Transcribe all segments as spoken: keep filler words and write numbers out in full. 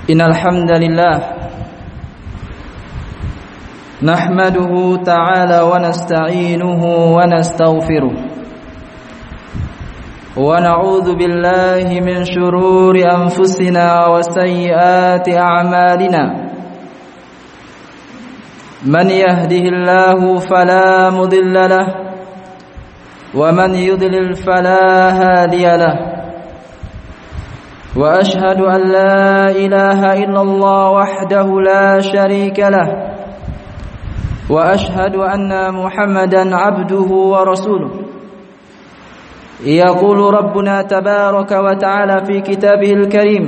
Innal hamdalillah nahmaduhu ta'ala wa nasta'inuhu wa nastaghfiruh wa na'udzu billahi min shururi anfusina wa sayyiati a'malina man yahdihillahu fala mudilla lahu wa man yudlil fala hadiya lahu وأشهد أن لا إله إلا الله وحده لا شريك له وأشهد أن محمدا عبده ورسوله يقول ربنا تبارك وتعالى في كتابه الكريم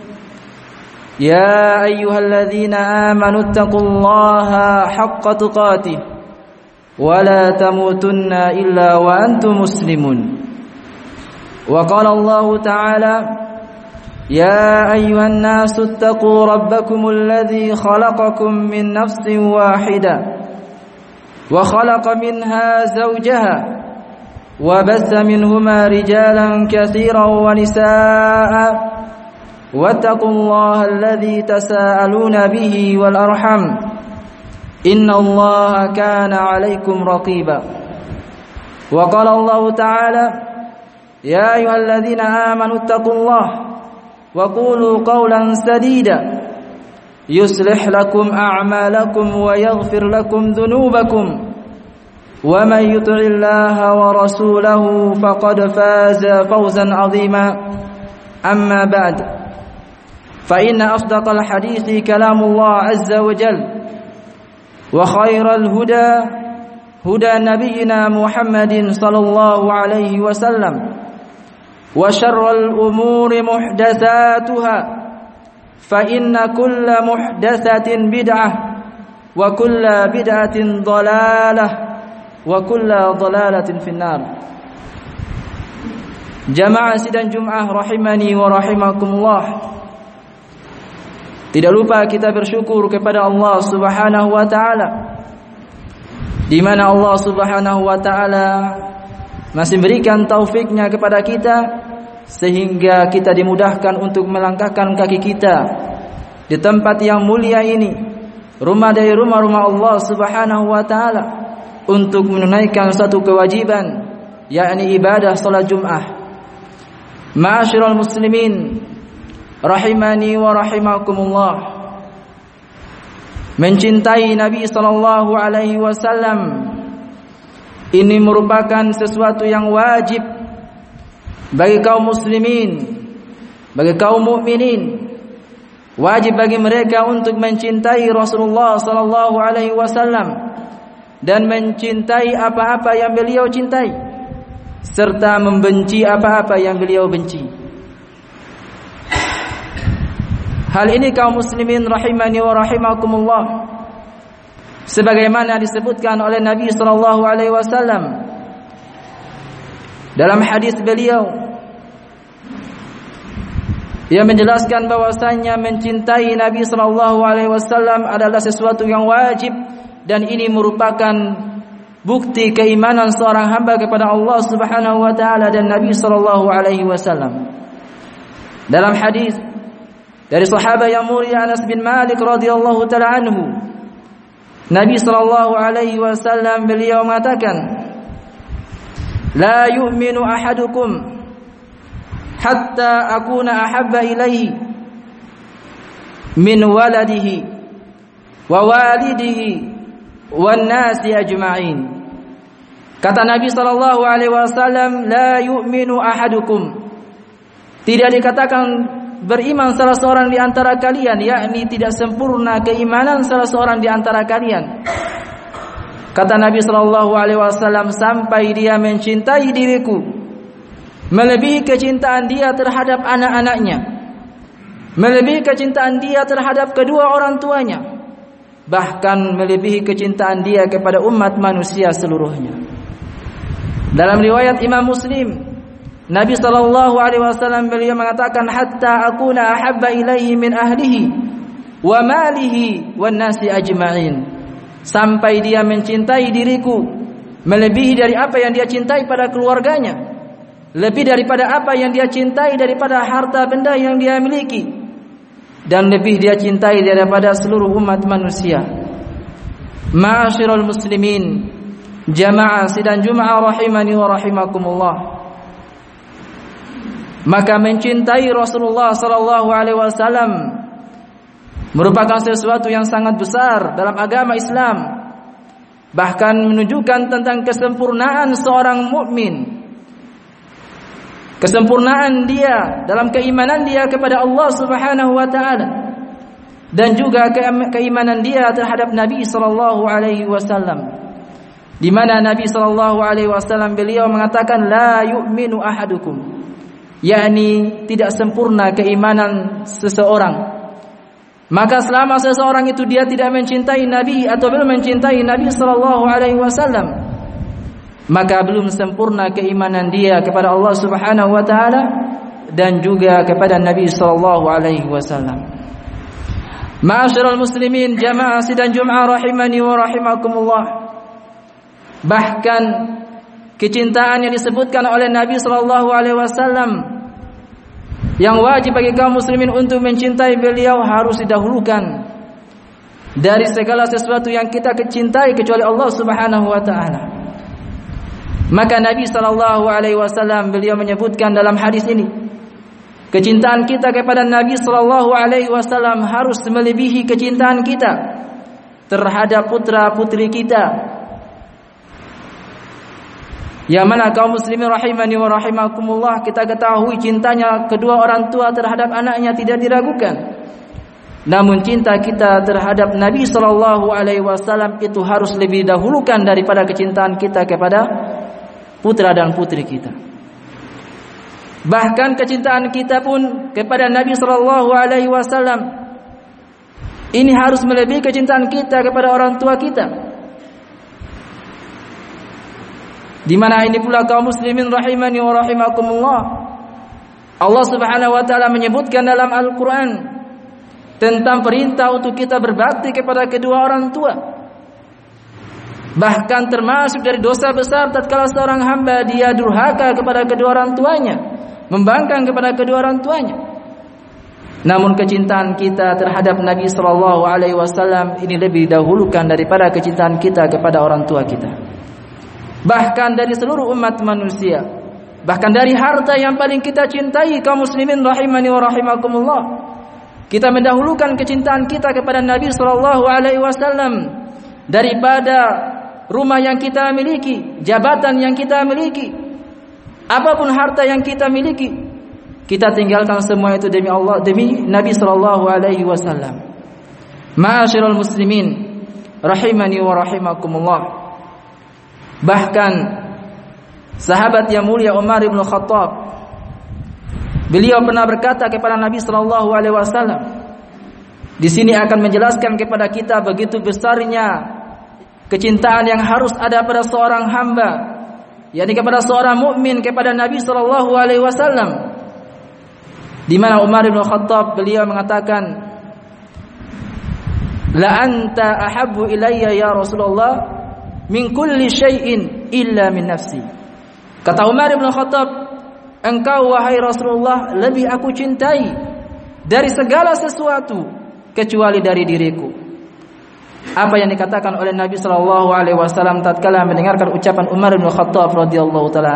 يا أيها الذين آمنوا اتقوا الله حق تقاته ولا تموتن إلا وأنتم مسلمون وقال الله تعالى يا أيها الناس اتقوا ربكم الذي خلقكم من نفس واحدة وخلق منها زوجها وبث منهما رجالا كثيرا ونساء واتقوا الله الذي تساءلون به والأرحم إن الله كان عليكم رقيبا وقال الله تعالى يا أيها الذين آمنوا اتقوا الله وقولوا قولا سديدا يصلح لكم أعمالكم ويغفر لكم ذنوبكم ومن يطع الله ورسوله فقد فاز فوزا عظيما أما بعد فإن أصدق الحديث كلام الله عز وجل وخير الهدى هدى نبينا محمد صلى الله عليه وسلم وشر الأمور محدثاتها فإن كل محدثة بدعة وكل بدعة ضلالة وكل ضلالة في النار. Jamaah sidang Jumat rahimani wa rahimakumullah. Tidak lupa kita bersyukur kepada Allah Subhanahu wa taala, di mana Allah Subhanahu wa taala masih berikan taufiknya kepada kita sehingga kita dimudahkan untuk melangkahkan kaki kita di tempat yang mulia ini, rumah dari rumah-rumah Allah Subhanahu wa taala, untuk menunaikan satu kewajiban, yakni ibadah salat Jumat. Ma'asyiral muslimin rahimani wa rahimakumullah. Mencintai Nabi sallallahu alaihi wasallam ini merupakan sesuatu yang wajib bagi kaum muslimin, bagi kaum mukminin. Wajib bagi mereka untuk mencintai Rasulullah sallallahu alaihi wasallam dan mencintai apa-apa yang beliau cintai, serta membenci apa-apa yang beliau benci. Hal ini kaum muslimin rahimani wa rahimakumullah, sebagaimana disebutkan oleh Nabi sallallahu alaihi wasallam dalam hadis beliau yang menjelaskan bahwasanya mencintai Nabi sallallahu alaihi wasallam adalah sesuatu yang wajib, dan ini merupakan bukti keimanan seorang hamba kepada Allah Subhanahu wa taala dan Nabi sallallahu alaihi wasallam. Dalam hadis dari sahabat yang mulia Anas bin Malik radhiyallahu taala anhu, Nabi sallallahu alaihi wasallam beliau mengatakan, la yu'minu ahadukum hatta akuna ahabba ilaihi min waladihi wa walidihi wan nasi ajma'in. Kata Nabi sallallahu alaihi wasallam, la yu'minu ahadukum, tidak dikatakan beriman salah seorang di antara kalian, yakni tidak sempurna keimanan salah seorang di antara kalian. Kata Nabi sallallahu alaihi wasallam, sampai dia mencintai diriku melebihi kecintaan dia terhadap anak-anaknya, melebihi kecintaan dia terhadap kedua orang tuanya, bahkan melebihi kecintaan dia kepada umat manusia seluruhnya. Dalam riwayat Imam Muslim, Nabi sallallahu alaihi wasallam beliau mengatakan, hatta akuna ahabba ilaihi min ahlihi wa malihi wan nasi ajma'in, sampai dia mencintai diriku melebihi dari apa yang dia cintai pada keluarganya, lebih daripada apa yang dia cintai daripada harta benda yang dia miliki, dan lebih dia cintai daripada seluruh umat manusia. Ma'asyiral muslimin, jamaah sidang Jumat rahimani wa rahimakumullah. Maka mencintai Rasulullah sallallahu alaihi wasallam merupakan sesuatu yang sangat besar dalam agama Islam. Bahkan menunjukkan tentang kesempurnaan seorang mukmin, kesempurnaan dia dalam keimanan dia kepada Allah Subhanahu wa taala, dan juga keimanan dia terhadap Nabi sallallahu alaihi wasallam, di mana Nabi sallallahu alaihi wasallam beliau mengatakan la yu'minu ahadukum, yakni tidak sempurna keimanan seseorang. Maka selama seseorang itu dia tidak mencintai Nabi atau belum mencintai Nabi sallallahu alaihi wasallam, maka belum sempurna keimanan dia kepada Allah Subhanahu wa taala dan juga kepada Nabi sallallahu alaihi wasallam. Ma'asyiral muslimin, jamaah sidang Jumat rahimani wa rahimakumullah. Bahkan kecintaan yang disebutkan oleh Nabi sallallahu alaihi wasallam yang wajib bagi kaum muslimin untuk mencintai beliau harus didahulukan dari segala sesuatu yang kita kecintai kecuali Allah Subhanahu wa taala. Maka Nabi sallallahu alaihi wasallam beliau menyebutkan dalam hadis ini, kecintaan kita kepada Nabi sallallahu alaihi wasallam harus melebihi kecintaan kita terhadap putra-putri kita. Yang mana kaum muslimin rahimani wa rahimakumullah, kita ketahui cintanya kedua orang tua terhadap anaknya tidak diragukan. Namun cinta kita terhadap Nabi sallallahu alaihi wasallam itu harus lebih dahulukan daripada kecintaan kita kepada putra dan putri kita. Bahkan kecintaan kita pun kepada Nabi sallallahu alaihi wasallam ini harus melebihi kecintaan kita kepada orang tua kita. Di mana ini pula kaum muslimin rahimani wa rahimakumullah, Allah Subhanahu wa taala menyebutkan dalam Al-Qur'an tentang perintah untuk kita berbakti kepada kedua orang tua. Bahkan termasuk dari dosa besar tatkala seorang hamba dia durhaka kepada kedua orang tuanya, membangkang kepada kedua orang tuanya. Namun kecintaan kita terhadap Nabi sallallahu alaihi wasallam ini lebih dahulukan daripada kecintaan kita kepada orang tua kita. Bahkan dari seluruh umat manusia, bahkan dari harta yang paling kita cintai kaum muslimin rahimani wa rahimakumullah, kita mendahulukan kecintaan kita kepada Nabi sallallahu alaihi wasallam daripada rumah yang kita miliki, jabatan yang kita miliki, apapun harta yang kita miliki, kita tinggalkan semua itu demi Allah, demi Nabi sallallahu alaihi wasallam. Ma'asyiral muslimin rahimani wa rahimakumullah. Bahkan sahabat yang mulia Umar bin Khattab, beliau pernah berkata kepada Nabi sallallahu alaihi wasallam, di sini akan menjelaskan kepada kita begitu besarnya kecintaan yang harus ada pada seorang hamba, yakni kepada seorang mukmin kepada Nabi sallallahu alaihi wasallam. Di mana Umar bin Khattab beliau mengatakan, la anta ahabbu ilayya ya Rasulullah min kulli syai'in illa min nafsi. Kata Umar bin Khattab, engkau wahai Rasulullah lebih aku cintai dari segala sesuatu kecuali dari diriku. Apa yang dikatakan oleh Nabi sallallahu alaihi wasallam tatkala mendengarkan ucapan Umar bin Khattab radhiyallahu taala.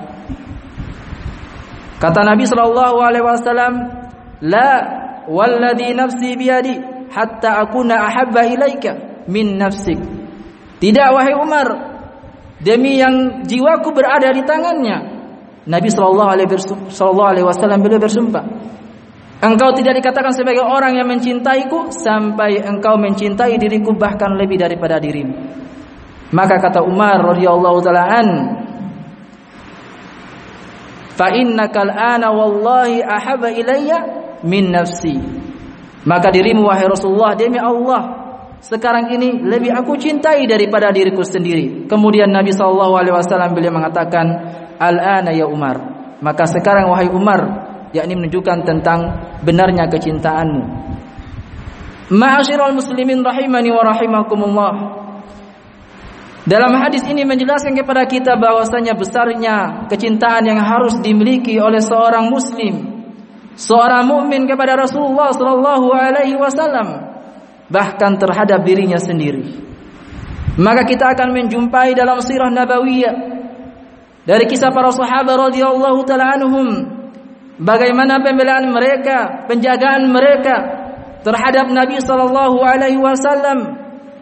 Kata Nabi sallallahu alaihi wasallam, la walladhi nafsi biyadi hatta akuna ahabba ilaika min nafsik. Tidak wahai Umar, demi yang jiwaku berada di tangannya. Nabi sallallahu alaihi wasallam beliau bersumpah, engkau tidak dikatakan sebagai orang yang mencintaiku sampai engkau mencintai diriku bahkan lebih daripada dirimu. Maka kata Umar radhiyallahu taala an, fa innakal ana wallahi ahabba ilayya min nafsi. Maka dirimu wahai Rasulullah demi Allah sekarang ini lebih aku cintai daripada diriku sendiri. Kemudian Nabi sallallahu alaihi wasallam beliau mengatakan, al-ana ya Umar. Maka sekarang wahai Umar, yakni menunjukkan tentang benarnya kecintaanmu. Ma'asyiral muslimin rahimani wa rahimakumullah. Dalam hadis ini menjelaskan kepada kita bahwasanya besarnya kecintaan yang harus dimiliki oleh seorang muslim seorang mukmin kepada Rasulullah sallallahu alaihi wasallam, bahkan terhadap dirinya sendiri. Maka kita akan menjumpai dalam sirah nabawiyah dari kisah para sahabat radhiyallahu taala anhum, bagaimana pembelaan mereka, penjagaan mereka terhadap Nabi sallallahu alaihi wasallam.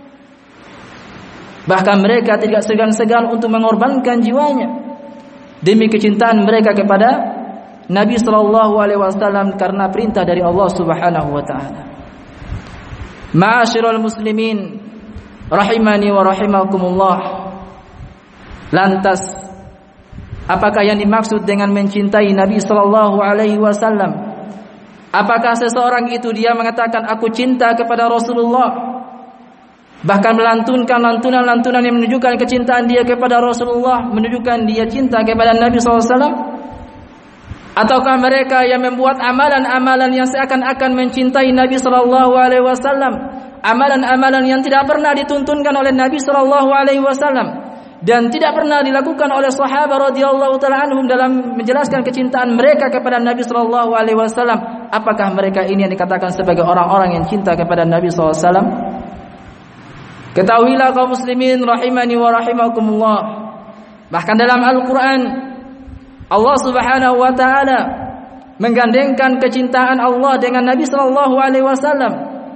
Bahkan mereka tidak segan-segan untuk mengorbankan jiwanya demi kecintaan mereka kepada Nabi sallallahu alaihi wasallam karena perintah dari Allah Subhanahu wa taala. Ma'asyiral muslimin rahimani wa rahimakumullah. Lantas apakah yang dimaksud dengan mencintai Nabi sallallahu alaihi wasallam? Apakah seseorang itu dia mengatakan aku cinta kepada Rasulullah, bahkan melantunkan lantunan-lantunan yang menunjukkan kecintaan dia kepada Rasulullah, menunjukkan dia cinta kepada Nabi sallallahu alaihi wasallam? Ataukah mereka yang membuat amalan-amalan yang seakan-akan mencintai Nabi sallallahu alaihi wasallam, amalan-amalan yang tidak pernah dituntunkan oleh Nabi sallallahu alaihi wasallam dan tidak pernah dilakukan oleh sahabat radhiyallahu taala anhum dalam menjelaskan kecintaan mereka kepada Nabi sallallahu alaihi wasallam? Apakah mereka ini yang dikatakan sebagai orang-orang yang cinta kepada Nabi sallallahu alaihi wasallam? Ketahuilah kaum muslimin rahimani wa rahimakumullah, bahkan dalam Al-Qur'an Allah Subhanahu wa taala menggandengkan kecintaan Allah dengan Nabi sallallahu alaihi wasallam,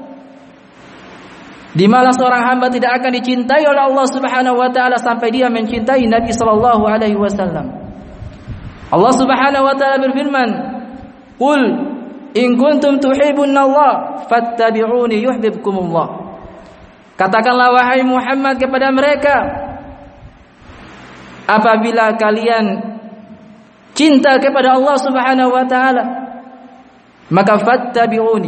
di mana seorang hamba tidak akan dicintai oleh Allah Subhanahu wa taala sampai dia mencintai Nabi sallallahu alaihi wasallam. Allah Subhanahu wa taala berfirman, "Qul in kuntum tuhibbunallaha fattabi'uni yuhibbukumullah." Katakanlah wahai Muhammad kepada mereka, apabila kalian cinta kepada Allah Subhanahu wa taala, maka fattabi'uni,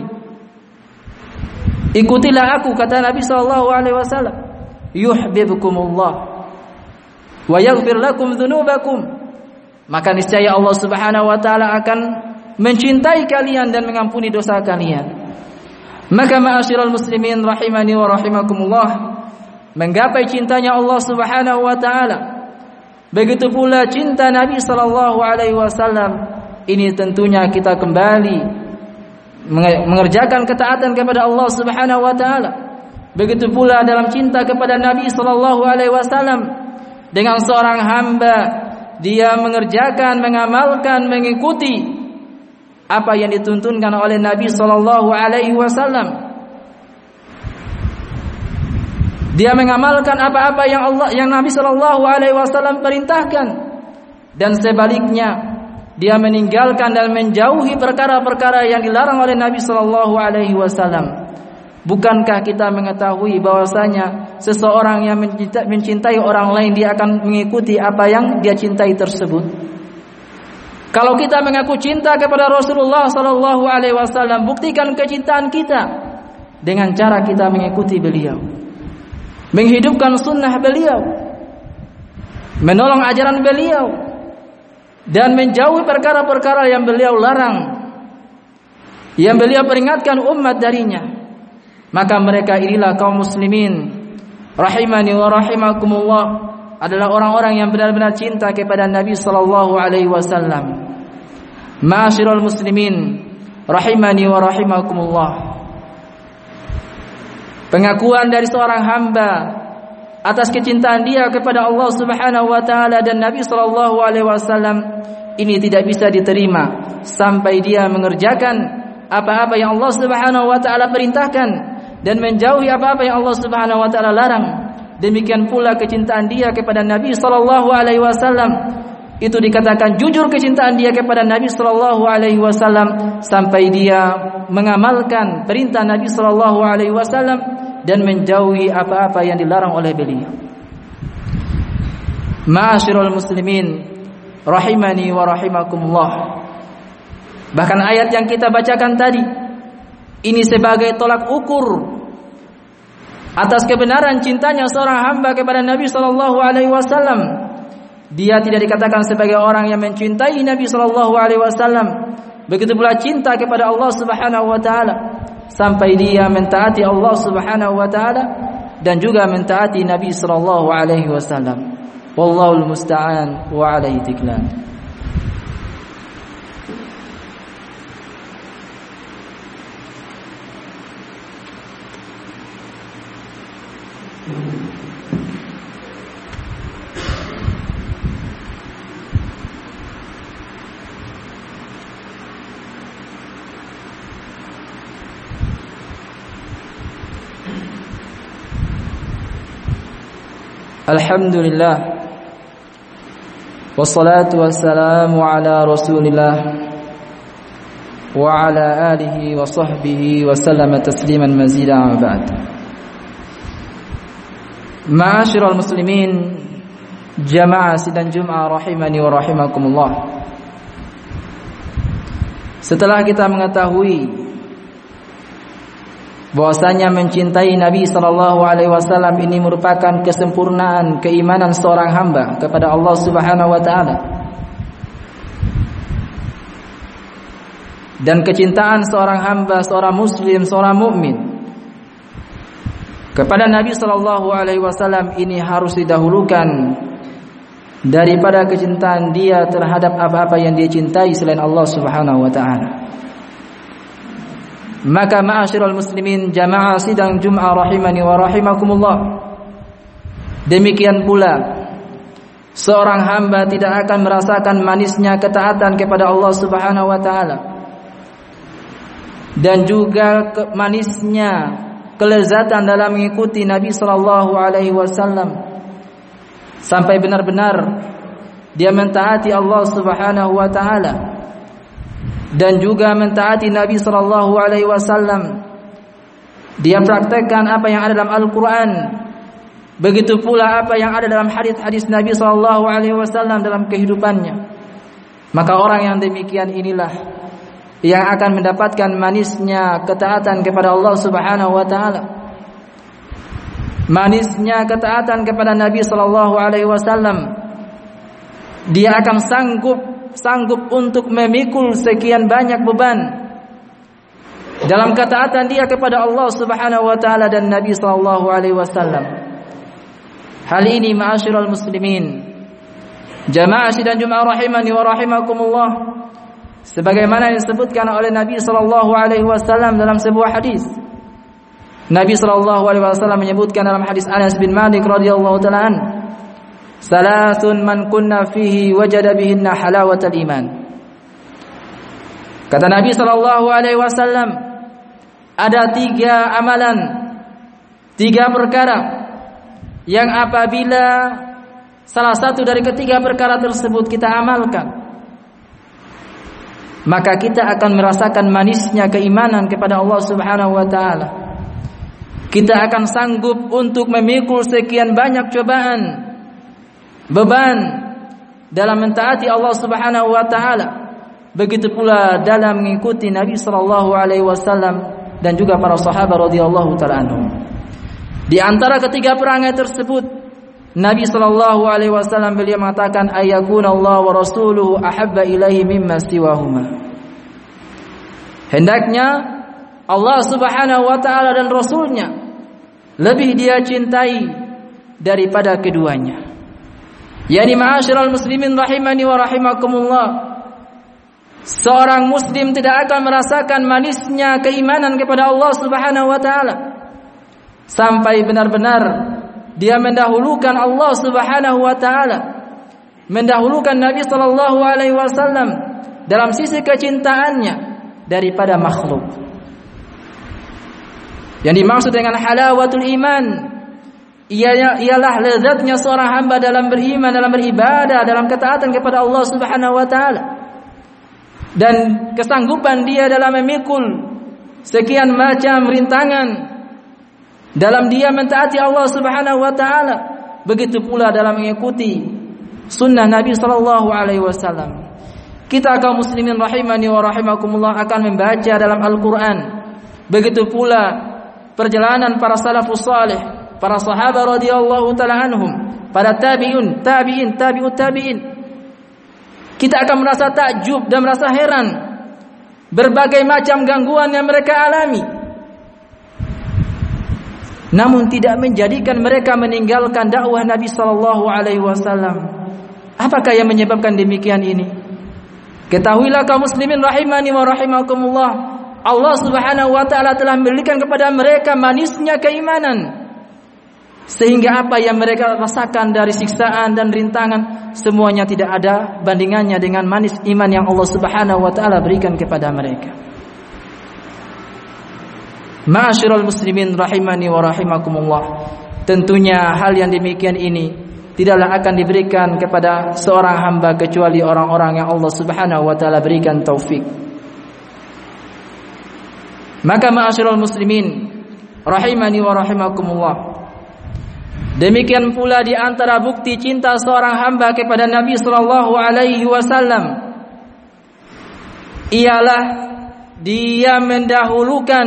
ikutilah aku, kata Nabi sallallahu alaihi wasallam, yuhibbukumullah wa yaghfir lakum dzunubakum, maka niscaya Allah Subhanahu wa taala akan mencintai kalian dan mengampuni dosa kalian. Maka ma'asyiral muslimin rahimani wa rahimakumullah, menggapai cintanya Allah Subhanahu wa taala, begitu pula cinta Nabi sallallahu alaihi wasallam, ini tentunya kita kembali mengerjakan ketaatan kepada Allah Subhanahu wa taala. Begitu pula dalam cinta kepada Nabi sallallahu alaihi wasallam, dengan seorang hamba dia mengerjakan, mengamalkan, mengikuti apa yang dituntunkan oleh Nabi sallallahu alaihi wasallam. Dia mengamalkan apa-apa yang Allah yang Nabi sallallahu alaihi wasallam perintahkan, dan sebaliknya dia meninggalkan dan menjauhi perkara-perkara yang dilarang oleh Nabi sallallahu alaihi wasallam. Bukankah kita mengetahui bahwasanya seseorang yang mencintai orang lain dia akan mengikuti apa yang dia cintai tersebut? Kalau kita mengaku cinta kepada Rasulullah sallallahu alaihi wasallam, buktikan kecintaan kita dengan cara kita mengikuti beliau, menghidupkan sunnah beliau, menolong ajaran beliau, dan menjauhi perkara-perkara yang beliau larang, yang beliau peringatkan umat darinya. Maka mereka inilah kaum muslimin rahimani wa rahimakumullah, adalah orang-orang yang benar-benar cinta kepada Nabi sallallahu alaihi wasallam. Ma'asyiral muslimin rahimani wa rahimakumullah, pengakuan dari seorang hamba atas kecintaan dia kepada Allah Subhanahu wa taala dan Nabi sallallahu alaihi wasallam ini tidak bisa diterima sampai dia mengerjakan apa-apa yang Allah Subhanahu wa taala perintahkan dan menjauhi apa-apa yang Allah Subhanahu wa taala larang. Demikian pula kecintaan dia kepada Nabi sallallahu alaihi wasallam itu dikatakan jujur kecintaan dia kepada Nabi sallallahu alaihi wasallam sampai dia mengamalkan perintah Nabi sallallahu alaihi wasallam dan menjauhi apa-apa yang dilarang oleh beliau. Ma'asyiral muslimin rahimani wa rahimakumullah, bahkan ayat yang kita bacakan tadi ini sebagai tolak ukur atas kebenaran cintanya seorang hamba kepada Nabi sallallahu alaihi wasallam. Dia tidak dikatakan sebagai orang yang mencintai Nabi sallallahu alaihi wasallam, begitu pula cinta kepada Allah Subhanahu wa taala sampai dia mentaati Allah Subhanahu wa taala dan juga mentaati Nabi sallallahu alaihi wasallam. Wallahul musta'an wa alaihi tiklan. Alhamdulillah, wassalatu wassalamu ala Rasulillah wa ala alihi wa sahbihi wa sallama tasliman mazida, amma ba'd. Ma'asyiral muslimin, jamaah sidang Jumat rahimani wa rahimakumullah. Setelah kita mengetahui bahwasanya mencintai Nabi sallallahu alaihi wasallam ini merupakan kesempurnaan keimanan seorang hamba kepada Allah Subhanahu wa taala, dan kecintaan seorang hamba, seorang muslim, seorang mukmin kepada Nabi sallallahu alaihi wasallam ini harus didahulukan daripada kecintaan dia terhadap apa-apa yang dia cintai selain Allah Subhanahu wa taala. Maka ma'asyiral muslimin, jamaah sidang Jumat rahimani wa rahimakumullah, demikian pula seorang hamba tidak akan merasakan manisnya ketaatan kepada Allah Subhanahu wa taala, dan juga ke manisnya kelezatan dalam mengikuti Nabi sallallahu alaihi wasallam sampai benar-benar dia mentaati Allah Subhanahu wa taala dan juga mentaati Nabi sallallahu alaihi wasallam. Dia praktekkan apa yang ada dalam Al-Qur'an, begitu pula apa yang ada dalam hadis-hadis Nabi sallallahu alaihi wasallam dalam kehidupannya. Maka orang yang demikian inilah yang akan mendapatkan manisnya ketaatan kepada Allah Subhanahu wa taala, manisnya ketaatan kepada Nabi sallallahu alaihi wasallam. Dia akan sanggup sanggup untuk memikul sekian banyak beban dalam ketaatan dia kepada Allah Subhanahu wa taala dan Nabi sallallahu alaihi wasallam. Hal ini ma'asyiral muslimin, jamaah sidang Jumat rahimani wa rahimakumullah, sebagaimana disebutkan oleh Nabi sallallahu alaihi wasallam dalam sebuah hadis. Nabi sallallahu alaihi wasallam menyebutkan dalam hadis Anas bin Malik radhiyallahu taala an, salasun man kunna fihi wajada bihinna halawatal iman. Kata Nabi sallallahu alaihi wasallam, ada tiga amalan, tiga perkara yang apabila salah satu dari ketiga perkara tersebut kita amalkan, maka kita akan merasakan manisnya keimanan kepada Allah Subhanahu wa taala. Kita akan sanggup untuk memikul sekian banyak cobaan, beban dalam mentaati Allah Subhanahu wa taala, begitu pula dalam mengikuti Nabi sallallahu alaihi wasallam dan juga para sahabat radhiyallahu taala anhum. Di antara ketiga perangai tersebut, Nabi sallallahu alaihi wasallam beliau mengatakan, ayyakuna Allah wa rasuluhu ahabba ilaihi mimma siwahuma. Hendaknya Allah Subhanahu wa taala dan rasulnya lebih dia cintai daripada keduanya. Yani ma'asyiral muslimin rahimani wa rahimakumullah, seorang muslim tidak akan merasakan manisnya keimanan kepada Allah Subhanahu wa taala sampai benar-benar dia mendahulukan Allah Subhanahu wa taala, mendahulukan Nabi sallallahu alaihi wasallam dalam sisi kecintaannya daripada makhluk. Yang dimaksud dengan halawatul iman ialah lezatnya seorang hamba dalam beriman, dalam beribadah, dalam ketaatan kepada Allah Subhanahu wa taala, dan kesanggupan dia dalam memikul sekian macam rintangan dalam dia mentaati Allah Subhanahu wa taala, begitu pula dalam mengikuti sunnah Nabi sallallahu alaihi wasallam. Kita kaum muslimin rahimani wa rahimakumullah akan membaca dalam Al-Qur'an, begitu pula perjalanan para salafus salih, para sahabat radhiyallahu taala anhum, para tabi'un, tabi'in, tabi'ut tabi'in. Kita akan merasa takjub dan merasa heran berbagai macam gangguan yang mereka alami, namun tidak menjadikan mereka meninggalkan dakwah Nabi sallallahu alaihi wasallam. Apakah yang menyebabkan demikian ini? Ketahuilah kaum muslimin rahimani wa rahimakumullah, Allah Subhanahu wa taala telah memberikan kepada mereka manisnya keimanan, sehingga apa yang mereka rasakan dari siksaan dan rintangan semuanya tidak ada bandingannya dengan manis iman yang Allah Subhanahu wa taala berikan kepada mereka. Ma'asyiral muslimin rahimani wa rahimakumullah, tentunya hal yang demikian ini tidaklah akan diberikan kepada seorang hamba kecuali orang-orang yang Allah Subhanahu wa taala berikan taufik. Maka ma'asyiral muslimin rahimani wa rahimakumullah, demikian pula di antara bukti cinta seorang hamba kepada Nabi sallallahu alaihi wasallam ialah dia mendahulukan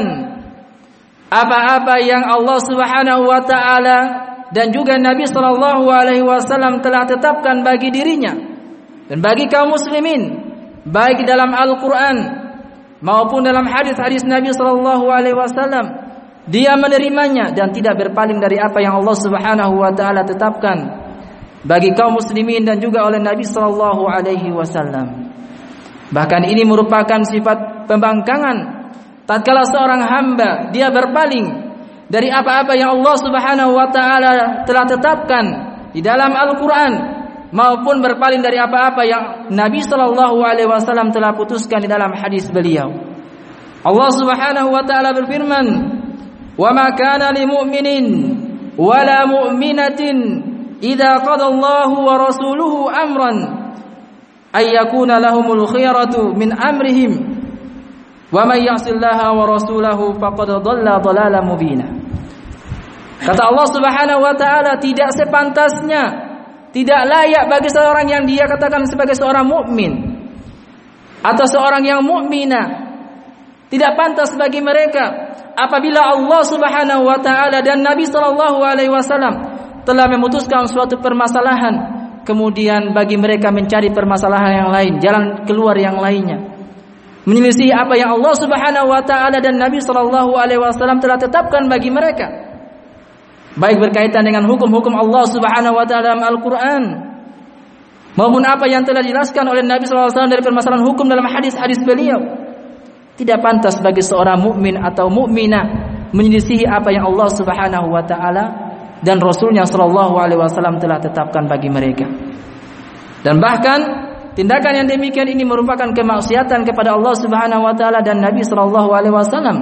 apa-apa yang Allah Subhanahu wa taala dan juga Nabi sallallahu alaihi wasallam telah tetapkan bagi dirinya dan bagi kaum muslimin, baik dalam Al-Qur'an maupun dalam hadis-hadis Nabi sallallahu alaihi wasallam. Dia menerimanya dan tidak berpaling dari apa yang Allah Subhanahu wa taala tetapkan bagi kaum muslimin dan juga oleh Nabi sallallahu alaihi wasallam. Bahkan ini merupakan sifat pembangkangan tatkala seorang hamba dia berpaling dari apa-apa yang Allah Subhanahu wa taala telah tetapkan di dalam Al-Qur'an maupun berpaling dari apa-apa yang Nabi sallallahu alaihi wasallam telah putuskan di dalam hadis beliau. Allah Subhanahu wa taala berfirman, "Wa ma kana lil mu'minin wa la mu'minatin idza qada Allahu wa rasuluhu amran ay yakuna lahumul khiyaratu min amrihim wa may ya'sillaha wa rasulahu faqad dhalla dhalalan mubina." Kata Allah Subhanahu wa taala, tidak sepantasnya, tidak layak bagi seorang yang dia katakan sebagai seorang mukmin atau seorang yang mukminah, tidak pantas bagi mereka apabila Allah Subhanahu wa taala dan Nabi sallallahu alaihi wasallam telah memutuskan suatu permasalahan, kemudian bagi mereka mencari permasalahan yang lain, jalan keluar yang lainnya, menyelisih apa yang Allah Subhanahu wa taala dan Nabi sallallahu alaihi wasallam telah tetapkan bagi mereka, baik berkaitan dengan hukum-hukum Allah Subhanahu wa taala dalam Al-Qur'an maupun apa yang telah dijelaskan oleh Nabi sallallahu alaihi wasallam dari permasalahan hukum dalam hadis-hadis beliau. Tidak pantas bagi seorang mukmin atau mukminah menyelisihi apa yang Allah Subhanahu wa taala dan Rasulnya sallallahu alaihi wasallam telah tetapkan bagi mereka. Dan bahkan tindakan yang demikian ini merupakan kemaksiatan kepada Allah Subhanahu wa taala dan Nabi sallallahu alaihi wasallam.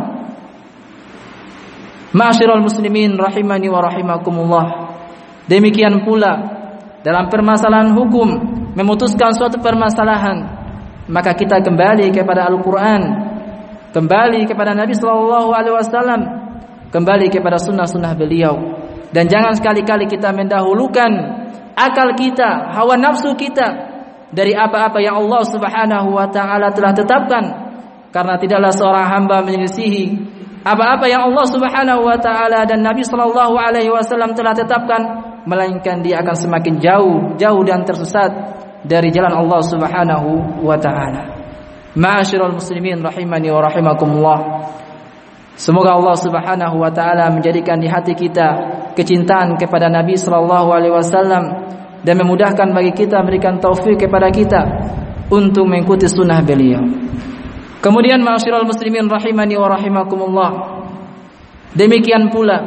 Ma'asyiral muslimin rahimani wa rahimakumullah, demikian pula dalam permasalahan hukum, memutuskan suatu permasalahan, maka kita kembali kepada Al-Qur'an, kembali kepada Nabi sallallahu alaihi wasallam, kembali kepada sunnah-sunnah beliau, dan jangan sekali-kali kita mendahulukan akal kita, hawa nafsu kita dari apa-apa yang Allah Subhanahu wa taala telah tetapkan, karena tidaklah seorang hamba menyelisihi apa-apa yang Allah Subhanahu wa taala dan Nabi sallallahu alaihi wasallam telah tetapkan, melainkan dia akan semakin jauh, jauh dan tersesat dari jalan Allah Subhanahu wa taala. Ma'asyiral muslimin rahimani wa rahimakumullah, semoga Allah Subhanahu wa taala menjadikan di hati kita kecintaan kepada Nabi sallallahu alaihi wasallam dan memudahkan bagi kita, memberikan taufik kepada kita untuk mengikuti sunnah beliau. Kemudian ma'asyiral muslimin rahimani wa rahimakumullah, demikian pula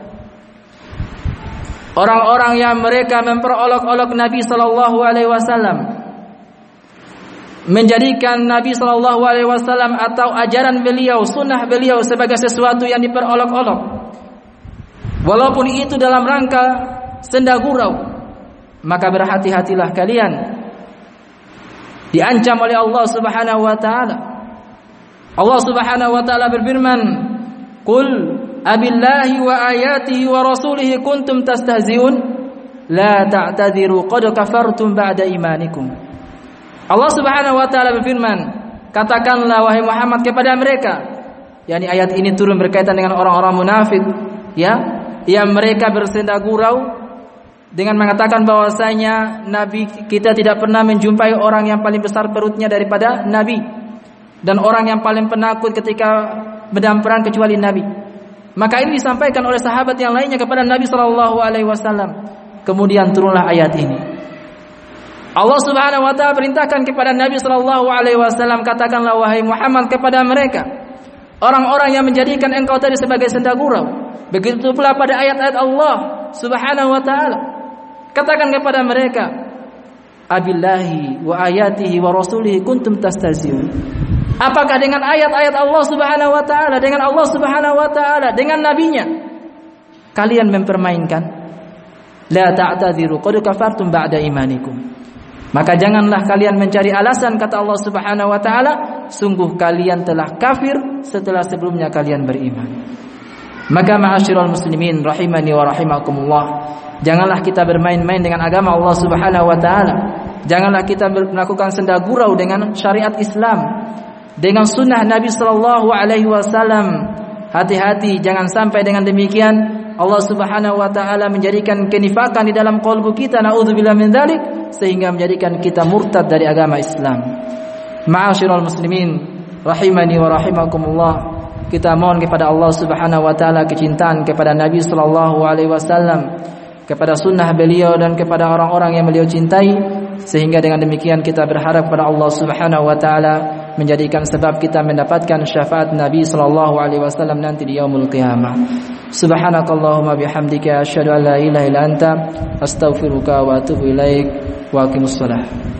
orang-orang yang mereka memperolok-olok Nabi sallallahu alaihi wasallam, menjadikan Nabi sallallahu alaihi wasallam atau ajaran beliau, sunnah beliau sebagai sesuatu yang diperolok-olok, walaupun itu dalam rangka senda gurau, maka berhati-hatilah kalian, diancam oleh Allah Subhanahu wa taala. Allah Subhanahu wa taala berfirman, "Qul abillahi wa ayatihi wa rasulihi kuntum tastahzi'un la ta'tadiru qad kafartum ba'da imanikum." Allah Subhanahu wa taala berfirman, katakanlah wahai Muhammad kepada mereka, yakni ayat ini turun berkaitan dengan orang-orang munafik, ya, yang mereka bersenda gurau dengan mengatakan bahwasanya Nabi kita tidak pernah menjumpai orang yang paling besar perutnya daripada Nabi, dan orang yang paling penakut ketika medan perang kecuali Nabi. Maka ini disampaikan oleh sahabat yang lainnya kepada Nabi sallallahu alaihi wasallam. Kemudian turunlah ayat ini. Allah Subhanahu wa taala perintahkan kepada Nabi sallallahu alaihi wasallam, katakanlah wahai Muhammad kepada mereka, orang-orang yang menjadikan engkau tadi sebagai senda gurau. Begitu pula pada ayat-ayat Allah Subhanahu wa taala, katakan kepada mereka, abillahi wa ayatihi wa rasulihi kuntum tastahzi'un. Apakah dengan ayat-ayat Allah Subhanahu wa taala, dengan Allah Subhanahu wa taala, dengan nabinya kalian mempermainkan. La ta'tadziru qad kafartum ba'da imanikum. Maka janganlah kalian mencari alasan, kata Allah Subhanahu wa taala, sungguh kalian telah kafir setelah sebelumnya kalian beriman. Maka ma'asyiral muslimin rahimani wa rahimakumullah, janganlah kita bermain-main dengan agama Allah Subhanahu wa taala. Janganlah kita melakukan senda gurau dengan syariat Islam, dengan sunnah Nabi sallallahu alaihi wasallam. Hati-hati, jangan sampai dengan demikian Allah Subhanahu wa taala menjadikan kenifakan di dalam qalbu kita, naudzubillah min dzalik, sehingga menjadikan kita murtad dari agama Islam. Ma'asyiral muslimin rahimani wa rahimakumullah, kita mohon kepada Allah Subhanahu wa taala kecintaan kepada Nabi sallallahu alaihi wasallam, kepada sunnah beliau dan kepada orang-orang yang beliau cintai, sehingga dengan demikian kita berharap kepada Allah Subhanahu wa taala menjadikan sebab kita mendapatkan syafaat Nabi sallallahu alaihi wasallam nanti di yaumul qiyamah. Subhanakallahumma bihamdika asyhadu an la ilaha illa anta astaghfiruka wa atubu ilaik wa aqimussalah.